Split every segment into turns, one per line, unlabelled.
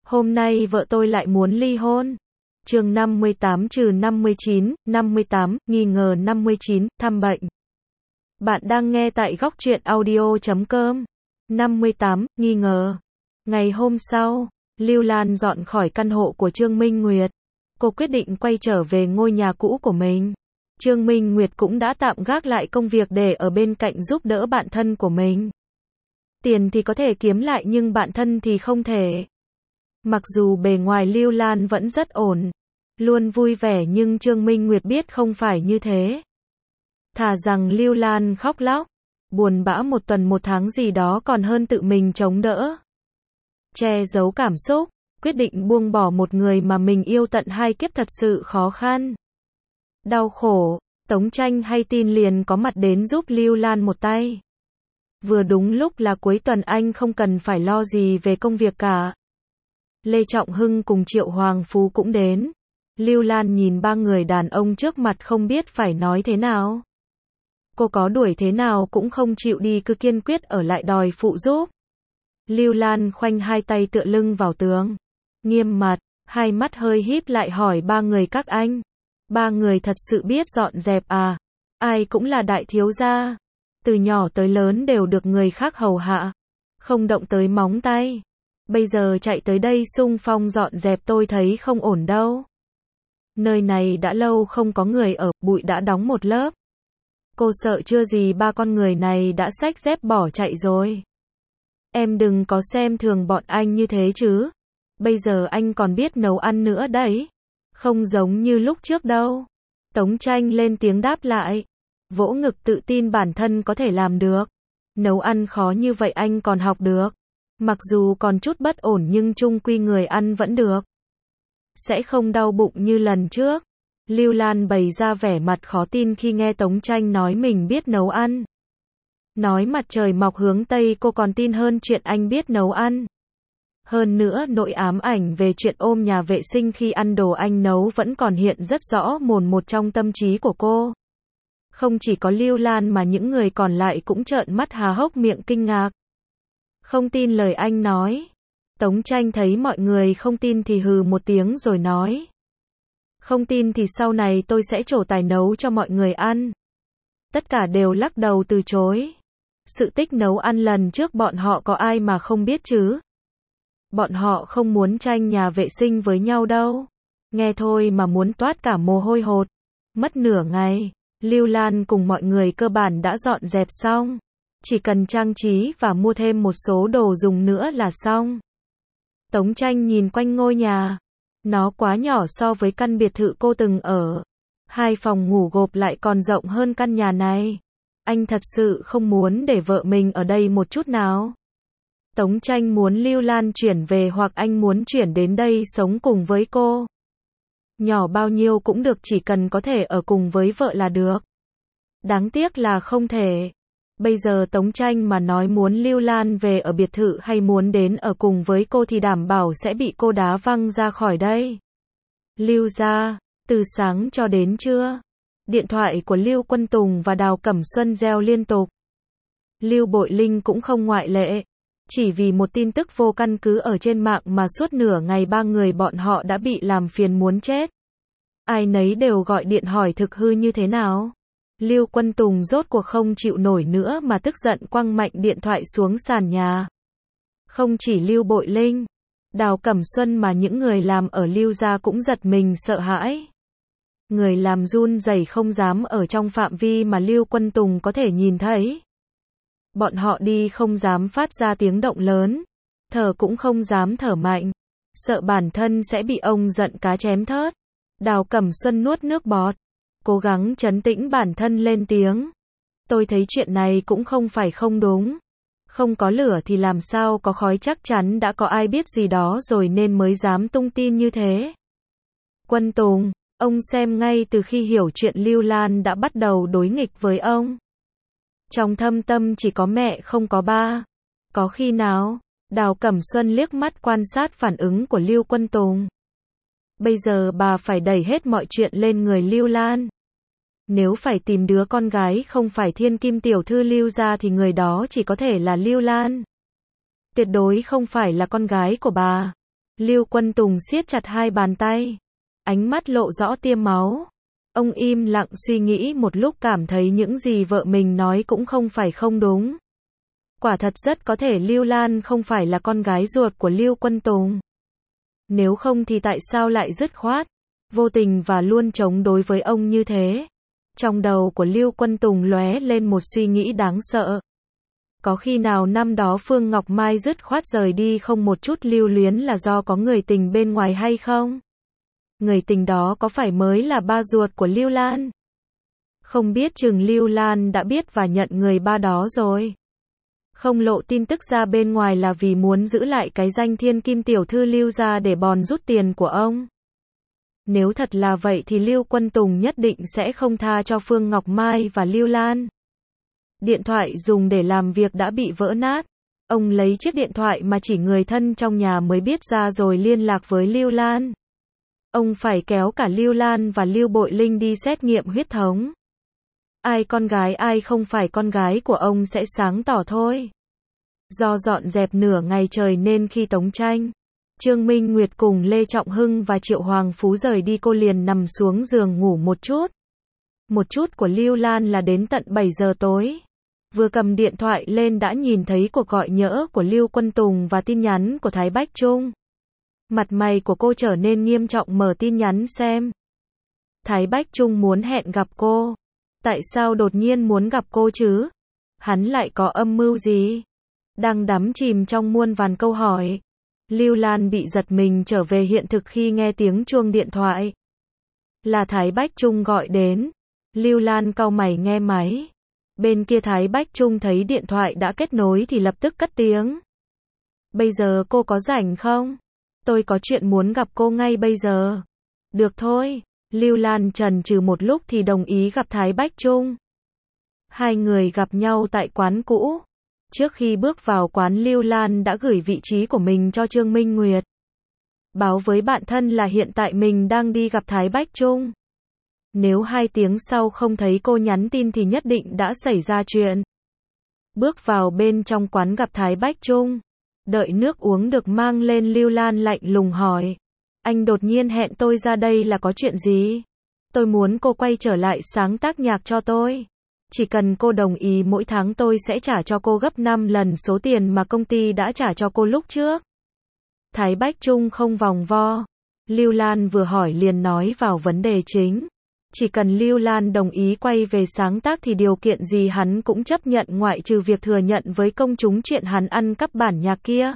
Hôm nay vợ tôi lại muốn ly hôn. Chương 58-59, 58, nghi ngờ 59, thăm bệnh. Bạn đang nghe tại góc truyện audio.com. 58, nghi ngờ. Ngày hôm sau, Lưu Lan dọn khỏi căn hộ của Trương Minh Nguyệt. Cô quyết định quay trở về ngôi nhà cũ của mình. Trương Minh Nguyệt cũng đã tạm gác lại công việc để ở bên cạnh giúp đỡ bạn thân của mình. Tiền thì có thể kiếm lại nhưng bạn thân thì không thể. Mặc dù bề ngoài Lưu Lan vẫn rất ổn, luôn vui vẻ nhưng Trương Minh Nguyệt biết không phải như thế. Thà rằng Lưu Lan khóc lóc, buồn bã một tuần một tháng gì đó còn hơn tự mình chống đỡ. Che giấu cảm xúc, quyết định buông bỏ một người mà mình yêu tận hai kiếp thật sự khó khăn. Đau khổ, Tống Tranh hay tin liền có mặt đến giúp Lưu Lan một tay. Vừa đúng lúc là cuối tuần anh không cần phải lo gì về công việc cả. Lê Trọng Hưng cùng Triệu Hoàng Phú cũng đến. Lưu Lan nhìn ba người đàn ông trước mặt không biết phải nói thế nào. Cô có đuổi thế nào cũng không chịu đi, cứ kiên quyết ở lại đòi phụ giúp. Lưu Lan khoanh hai tay tựa lưng vào tường, nghiêm mặt, hai mắt hơi híp lại hỏi ba người các anh. Ba người thật sự biết dọn dẹp à? Ai cũng là đại thiếu gia. Từ nhỏ tới lớn đều được người khác hầu hạ. Không động tới móng tay. Bây giờ chạy tới đây xung phong dọn dẹp tôi thấy không ổn đâu. Nơi này đã lâu không có người ở, bụi đã đóng một lớp. Cô sợ chưa gì ba con người này đã xách dép bỏ chạy rồi. Em đừng có xem thường bọn anh như thế chứ. Bây giờ anh còn biết nấu ăn nữa đấy. Không giống như lúc trước đâu. Tống Tranh lên tiếng đáp lại. Vỗ ngực tự tin bản thân có thể làm được. Nấu ăn khó như vậy anh còn học được. Mặc dù còn chút bất ổn nhưng chung quy người ăn vẫn được. Sẽ không đau bụng như lần trước. Lưu Lan bày ra vẻ mặt khó tin khi nghe Tống Tranh nói mình biết nấu ăn. Nói mặt trời mọc hướng Tây cô còn tin hơn chuyện anh biết nấu ăn. Hơn nữa nỗi ám ảnh về chuyện ôm nhà vệ sinh khi ăn đồ anh nấu vẫn còn hiện rất rõ mồn một trong tâm trí của cô. Không chỉ có Lưu Lan mà những người còn lại cũng trợn mắt há hốc miệng kinh ngạc. Không tin lời anh nói. Tống Tranh thấy mọi người không tin thì hừ một tiếng rồi nói. Không tin thì sau này tôi sẽ trổ tài nấu cho mọi người ăn. Tất cả đều lắc đầu từ chối. Sự tích nấu ăn lần trước bọn họ có ai mà không biết chứ. Bọn họ không muốn tranh nhà vệ sinh với nhau đâu. Nghe thôi mà muốn toát cả mồ hôi hột. Mất nửa ngày, Lưu Lan cùng mọi người cơ bản đã dọn dẹp xong. Chỉ cần trang trí và mua thêm một số đồ dùng nữa là xong. Tống Tranh nhìn quanh ngôi nhà. Nó quá nhỏ so với căn biệt thự cô từng ở. 2 phòng ngủ gộp lại còn rộng hơn căn nhà này. Anh thật sự không muốn để vợ mình ở đây một chút nào. Tống Tranh muốn Lưu Lan chuyển về hoặc anh muốn chuyển đến đây sống cùng với cô. Nhỏ bao nhiêu cũng được, chỉ cần có thể ở cùng với vợ là được. Đáng tiếc là không thể. Bây giờ Tống Tranh mà nói muốn Lưu Lan về ở biệt thự hay muốn đến ở cùng với cô thì đảm bảo sẽ bị cô đá văng ra khỏi đây. Lưu gia, từ sáng cho đến trưa, điện thoại của Lưu Quân Tùng và Đào Cẩm Xuân reo liên tục. Lưu Bội Linh cũng không ngoại lệ. Chỉ vì một tin tức vô căn cứ ở trên mạng mà suốt nửa ngày ba người bọn họ đã bị làm phiền muốn chết. Ai nấy đều gọi điện hỏi thực hư như thế nào. Lưu Quân Tùng rốt cuộc không chịu nổi nữa mà tức giận quăng mạnh điện thoại xuống sàn nhà. Không chỉ Lưu Bội Linh, Đào Cẩm Xuân mà những người làm ở Lưu gia cũng giật mình sợ hãi. Người làm run rẩy không dám ở trong phạm vi mà Lưu Quân Tùng có thể nhìn thấy. Bọn họ đi không dám phát ra tiếng động lớn, thở cũng không dám thở mạnh, sợ bản thân sẽ bị ông giận cá chém thớt. Đào Cẩm Xuân nuốt nước bọt, cố gắng trấn tĩnh bản thân lên tiếng. Tôi thấy chuyện này cũng không phải không đúng. Không có lửa thì làm sao có khói, chắc chắn đã có ai biết gì đó rồi nên mới dám tung tin như thế. Quân Tùng, ông xem ngay từ khi hiểu chuyện Lưu Lan đã bắt đầu đối nghịch với ông. Trong thâm tâm chỉ có mẹ không có ba. Có khi nào? Đào Cẩm Xuân liếc mắt quan sát phản ứng của Lưu Quân Tùng. Bây giờ bà phải đẩy hết mọi chuyện lên người Lưu Lan. Nếu phải tìm đứa con gái không phải thiên kim tiểu thư Lưu gia thì người đó chỉ có thể là Lưu Lan. Tuyệt đối không phải là con gái của bà. Lưu Quân Tùng siết chặt hai bàn tay, ánh mắt lộ rõ tia máu. Ông im lặng suy nghĩ một lúc, cảm thấy những gì vợ mình nói cũng không phải không đúng. Quả thật rất có thể Lưu Lan không phải là con gái ruột của Lưu Quân Tùng. Nếu không thì tại sao lại dứt khoát, vô tình và luôn chống đối với ông như thế? Trong đầu của Lưu Quân Tùng lóe lên một suy nghĩ đáng sợ. Có khi nào năm đó Phương Ngọc Mai dứt khoát rời đi không một chút lưu luyến là do có người tình bên ngoài hay không? Người tình đó có phải mới là ba ruột của Lưu Lan? Không biết chừng Lưu Lan đã biết và nhận người ba đó rồi. Không lộ tin tức ra bên ngoài là vì muốn giữ lại cái danh thiên kim tiểu thư Lưu gia để bòn rút tiền của ông. Nếu thật là vậy thì Lưu Quân Tùng nhất định sẽ không tha cho Phương Ngọc Mai và Lưu Lan. Điện thoại dùng để làm việc đã bị vỡ nát. Ông lấy chiếc điện thoại mà chỉ người thân trong nhà mới biết ra rồi liên lạc với Lưu Lan. Ông phải kéo cả Lưu Lan và Lưu Bội Linh đi xét nghiệm huyết thống. Ai con gái ai không phải con gái của ông sẽ sáng tỏ thôi. Do dọn dẹp nửa ngày trời nên khi Tống Tranh, Trương Minh Nguyệt cùng Lê Trọng Hưng và Triệu Hoàng Phú rời đi, cô liền nằm xuống giường ngủ một chút. Một chút của Lưu Lan là đến tận 7 giờ tối. Vừa cầm điện thoại lên đã nhìn thấy cuộc gọi nhỡ của Lưu Quân Tùng và tin nhắn của Thái Bách Trung. Mặt mày của cô trở nên nghiêm trọng, mở tin nhắn xem. Thái Bách Trung muốn hẹn gặp cô. Tại sao đột nhiên muốn gặp cô chứ? Hắn lại có âm mưu gì? Đang đắm chìm trong muôn vàn câu hỏi, Lưu Lan bị giật mình trở về hiện thực khi nghe tiếng chuông điện thoại. Là Thái Bách Trung gọi đến. Lưu Lan cau mày nghe máy. Bên kia Thái Bách Trung thấy điện thoại đã kết nối thì lập tức cất tiếng. Bây giờ cô có rảnh không? Tôi có chuyện muốn gặp cô ngay bây giờ. Được thôi. Lưu Lan chần chừ một lúc thì đồng ý gặp Thái Bách Trung. Hai người gặp nhau tại quán cũ. Trước khi bước vào quán, Lưu Lan đã gửi vị trí của mình cho Trương Minh Nguyệt. Báo với bạn thân là hiện tại mình đang đi gặp Thái Bách Trung. Nếu 2 tiếng sau không thấy cô nhắn tin thì nhất định đã xảy ra chuyện. Bước vào bên trong quán gặp Thái Bách Trung. Đợi nước uống được mang lên, Lưu Lan lạnh lùng hỏi. Anh đột nhiên hẹn tôi ra đây là có chuyện gì? Tôi muốn cô quay trở lại sáng tác nhạc cho tôi. Chỉ cần cô đồng ý mỗi tháng tôi sẽ trả cho cô gấp 5 lần số tiền mà công ty đã trả cho cô lúc trước. Thái Bách Trung không vòng vo. Lưu Lan vừa hỏi liền nói vào vấn đề chính. Chỉ cần Lưu Lan đồng ý quay về sáng tác thì điều kiện gì hắn cũng chấp nhận, ngoại trừ việc thừa nhận với công chúng chuyện hắn ăn cắp bản nhạc kia.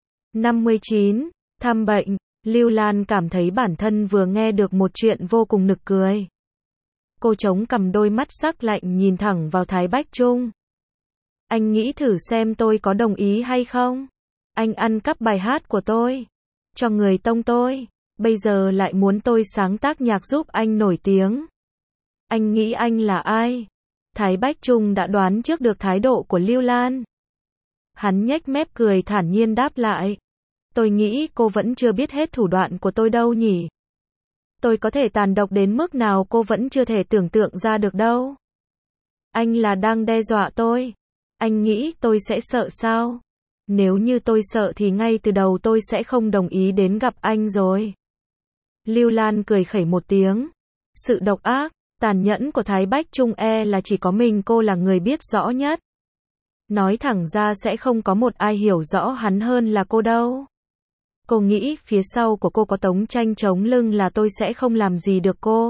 59. Thăm bệnh. Lưu Lan cảm thấy bản thân vừa nghe được một chuyện vô cùng nực cười. Cô chống cằm, đôi mắt sắc lạnh nhìn thẳng vào Thái Bách Trung. Anh nghĩ thử xem tôi có đồng ý hay không? Anh ăn cắp bài hát của tôi, cho người tông tôi, bây giờ lại muốn tôi sáng tác nhạc giúp anh nổi tiếng. Anh nghĩ anh là ai? Thái Bách Trung đã đoán trước được thái độ của Lưu Lan. Hắn nhếch mép cười thản nhiên đáp lại. Tôi nghĩ cô vẫn chưa biết hết thủ đoạn của tôi đâu nhỉ. Tôi có thể tàn độc đến mức nào cô vẫn chưa thể tưởng tượng ra được đâu. Anh là đang đe dọa tôi. Anh nghĩ tôi sẽ sợ sao? Nếu như tôi sợ thì ngay từ đầu tôi sẽ không đồng ý đến gặp anh rồi. Lưu Lan cười khẩy một tiếng. Sự độc ác, tàn nhẫn của Thái Bách Trung là chỉ có mình cô là người biết rõ nhất. Nói thẳng ra sẽ không có một ai hiểu rõ hắn hơn là cô đâu. Cô nghĩ phía sau của cô có Tống Tranh chống lưng là tôi sẽ không làm gì được cô.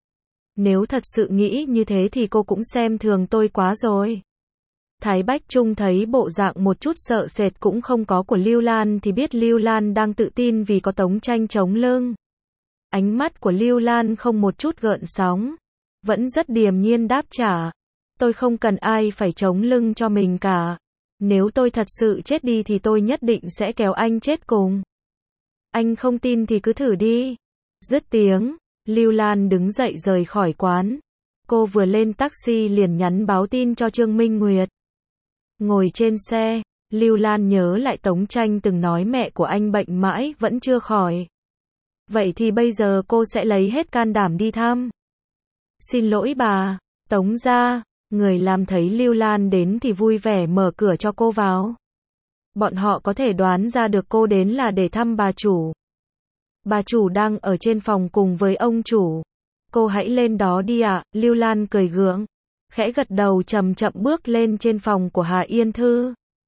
Nếu thật sự nghĩ như thế thì cô cũng xem thường tôi quá rồi. Thái Bách Trung thấy bộ dạng một chút sợ sệt cũng không có của Lưu Lan thì biết Lưu Lan đang tự tin vì có Tống Tranh chống lưng. Ánh mắt của Lưu Lan không một chút gợn sóng, vẫn rất điềm nhiên đáp trả. Tôi không cần ai phải chống lưng cho mình cả. Nếu tôi thật sự chết đi thì tôi nhất định sẽ kéo anh chết cùng. Anh không tin thì cứ thử đi. Dứt tiếng, Lưu Lan đứng dậy rời khỏi quán. Cô vừa lên taxi liền nhắn báo tin cho Trương Minh Nguyệt. Ngồi trên xe, Lưu Lan nhớ lại Tống Tranh từng nói mẹ của anh bệnh mãi vẫn chưa khỏi. Vậy thì bây giờ cô sẽ lấy hết can đảm đi thăm. Xin lỗi bà, Tống gia. Người làm thấy Lưu Lan đến thì vui vẻ mở cửa cho cô vào. Bọn họ có thể đoán ra được cô đến là để thăm bà chủ. Bà chủ đang ở trên phòng cùng với ông chủ. Cô hãy lên đó đi ạ, Lưu Lan cười gượng. Khẽ gật đầu chậm chậm bước lên trên phòng của Hà Yên Thư.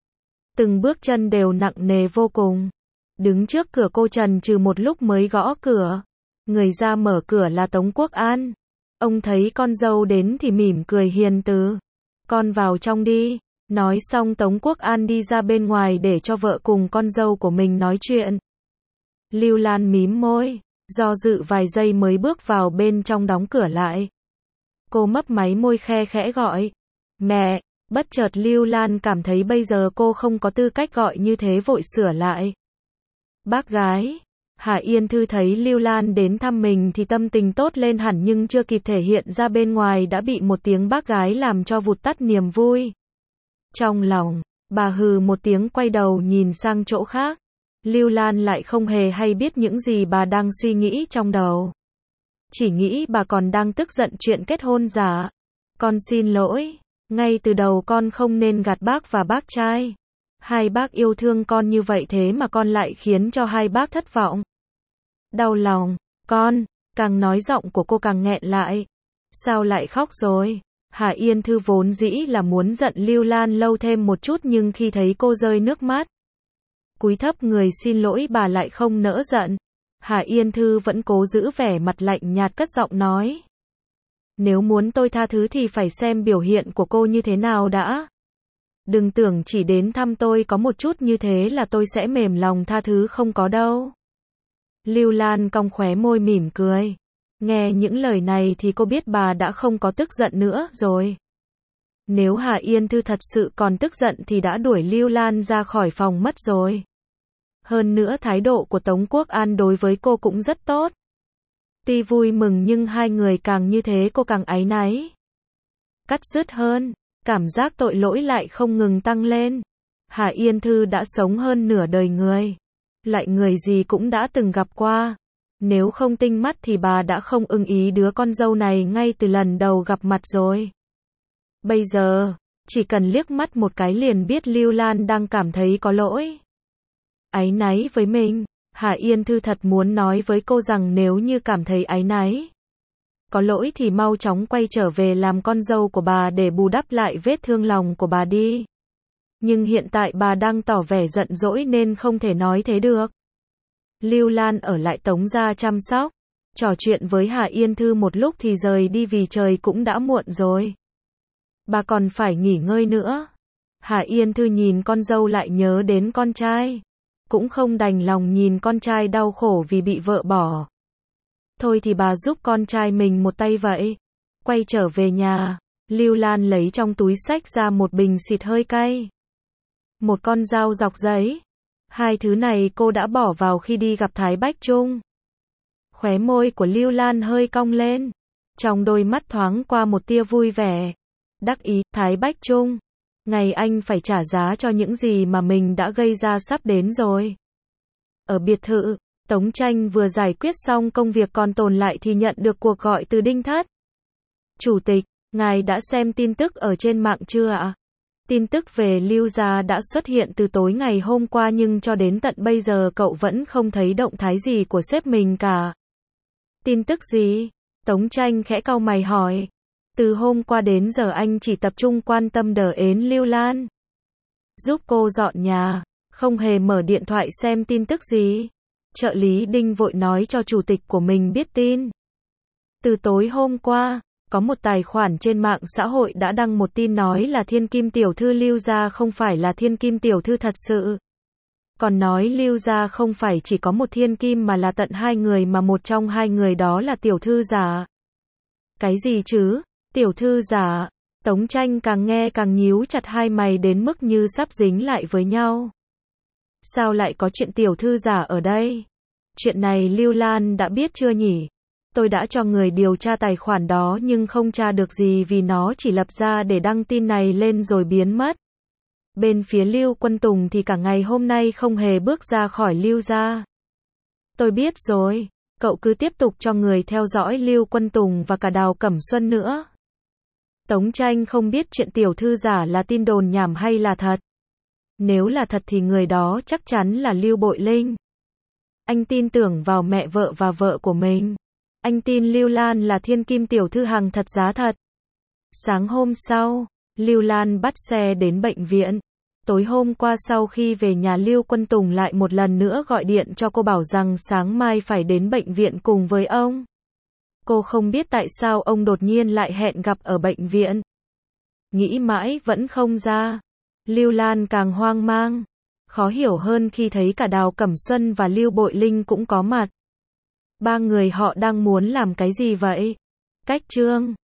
Từng bước chân đều nặng nề vô cùng. Đứng trước cửa cô chần chừ một lúc mới gõ cửa. Người ra mở cửa là Tống Quốc An. Ông thấy con dâu đến thì mỉm cười hiền từ. Con vào trong đi. Nói xong Tống Quốc An đi ra bên ngoài để cho vợ cùng con dâu của mình nói chuyện. Lưu Lan mím môi, do dự vài giây mới bước vào bên trong đóng cửa lại. Cô mấp máy môi khe khẽ gọi. Mẹ, bất chợt Lưu Lan cảm thấy bây giờ cô không có tư cách gọi như thế vội sửa lại. Bác gái. Hà Yên Thư thấy Lưu Lan đến thăm mình thì tâm tình tốt lên hẳn nhưng chưa kịp thể hiện ra bên ngoài đã bị một tiếng bác gái làm cho vụt tắt niềm vui. Trong lòng, bà hừ một tiếng quay đầu nhìn sang chỗ khác. Lưu Lan lại không hề hay biết những gì bà đang suy nghĩ trong đầu. Chỉ nghĩ bà còn đang tức giận chuyện kết hôn giả. Con xin lỗi, ngay từ đầu con không nên gạt bác và bác trai. Hai bác yêu thương con như vậy thế mà con lại khiến cho hai bác thất vọng. Đau lòng, con, càng nói giọng của cô càng nghẹn lại. Sao lại khóc rồi? Hà Yên Thư vốn dĩ là muốn giận Lưu Lan lâu thêm một chút nhưng khi thấy cô rơi nước mắt, cúi thấp người xin lỗi bà lại không nỡ giận. Hà Yên Thư vẫn cố giữ vẻ mặt lạnh nhạt cất giọng nói. Nếu muốn tôi tha thứ thì phải xem biểu hiện của cô như thế nào đã. Đừng tưởng chỉ đến thăm tôi có một chút như thế là tôi sẽ mềm lòng tha thứ, không có đâu. Lưu Lan cong khóe môi mỉm cười. Nghe những lời này thì cô biết bà đã không có tức giận nữa rồi. Nếu Hà Yên Thư thật sự còn tức giận thì đã đuổi Lưu Lan ra khỏi phòng mất rồi. Hơn nữa thái độ của Tống Quốc An đối với cô cũng rất tốt. Tuy vui mừng nhưng hai người càng như thế cô càng áy náy. Cắt dứt hơn, cảm giác tội lỗi lại không ngừng tăng lên. Hà Yên Thư đã sống hơn nửa đời người. Lại người gì cũng đã từng gặp qua. Nếu không tinh mắt thì bà đã không ưng ý đứa con dâu này ngay từ lần đầu gặp mặt rồi. Bây giờ, chỉ cần liếc mắt một cái liền biết Lưu Lan đang cảm thấy có lỗi. Áy náy với mình, Hà Yên Thư thật muốn nói với cô rằng nếu như cảm thấy áy náy, có lỗi thì mau chóng quay trở về làm con dâu của bà để bù đắp lại vết thương lòng của bà đi. Nhưng hiện tại bà đang tỏ vẻ giận dỗi nên không thể nói thế được. Lưu Lan ở lại Tống gia chăm sóc, trò chuyện với Hà Yên Thư một lúc thì rời đi vì trời cũng đã muộn rồi. Bà còn phải nghỉ ngơi nữa. Hà Yên Thư nhìn con dâu lại nhớ đến con trai. Cũng không đành lòng nhìn con trai đau khổ vì bị vợ bỏ. Thôi thì bà giúp con trai mình một tay vậy. Quay trở về nhà, Lưu Lan lấy trong túi xách ra một bình xịt hơi cay. Một con dao dọc giấy. Hai thứ này cô đã bỏ vào khi đi gặp Thái Bách Trung. Khóe môi của Lưu Lan hơi cong lên. Trong đôi mắt thoáng qua một tia vui vẻ. Đắc ý, Thái Bách Trung. Ngày anh phải trả giá cho những gì mà mình đã gây ra sắp đến rồi. Ở biệt thự, Tống Tranh vừa giải quyết xong công việc còn tồn lại thì nhận được cuộc gọi từ Đinh Thất. Chủ tịch, ngài đã xem tin tức ở trên mạng chưa ạ? Tin tức về Lưu gia đã xuất hiện từ tối ngày hôm qua nhưng cho đến tận bây giờ cậu vẫn không thấy động thái gì của sếp mình cả. Tin tức gì? Tống Tranh khẽ cau mày hỏi. Từ hôm qua đến giờ anh chỉ tập trung quan tâm đỡ ến Lưu Lan. Giúp cô dọn nhà, không hề mở điện thoại xem tin tức gì. Trợ lý Đinh vội nói cho chủ tịch của mình biết tin. Từ tối hôm qua, có một tài khoản trên mạng xã hội đã đăng một tin nói là thiên kim tiểu thư Lưu gia không phải là thiên kim tiểu thư thật sự. Còn nói Lưu gia không phải chỉ có một thiên kim mà là tận hai người mà một trong hai người đó là tiểu thư giả. Cái gì chứ? Tiểu thư giả? Tống Tranh càng nghe càng nhíu chặt hai mày đến mức như sắp dính lại với nhau. Sao lại có chuyện tiểu thư giả ở đây? Chuyện này Lưu Lan đã biết chưa nhỉ? Tôi đã cho người điều tra tài khoản đó nhưng không tra được gì vì nó chỉ lập ra để đăng tin này lên rồi biến mất. Bên phía Lưu Quân Tùng thì cả ngày hôm nay không hề bước ra khỏi Lưu gia. Tôi biết rồi, cậu cứ tiếp tục cho người theo dõi Lưu Quân Tùng và cả Đào Cẩm Xuân nữa. Tống Tranh không biết chuyện tiểu thư giả là tin đồn nhảm hay là thật. Nếu là thật thì người đó chắc chắn là Lưu Bội Linh. Anh tin tưởng vào mẹ vợ và vợ của mình. Anh tin Lưu Lan là thiên kim tiểu thư hàng thật giá thật. Sáng hôm sau, Lưu Lan bắt xe đến bệnh viện. Tối hôm qua sau khi về nhà Lưu Quân Tùng lại một lần nữa gọi điện cho cô bảo rằng sáng mai phải đến bệnh viện cùng với ông. Cô không biết tại sao ông đột nhiên lại hẹn gặp ở bệnh viện. Nghĩ mãi vẫn không ra. Lưu Lan càng hoang mang. Khó hiểu hơn khi thấy cả Đào Cẩm Xuân và Lưu Bội Linh cũng có mặt. Ba người họ đang muốn làm cái gì vậy? Cách chương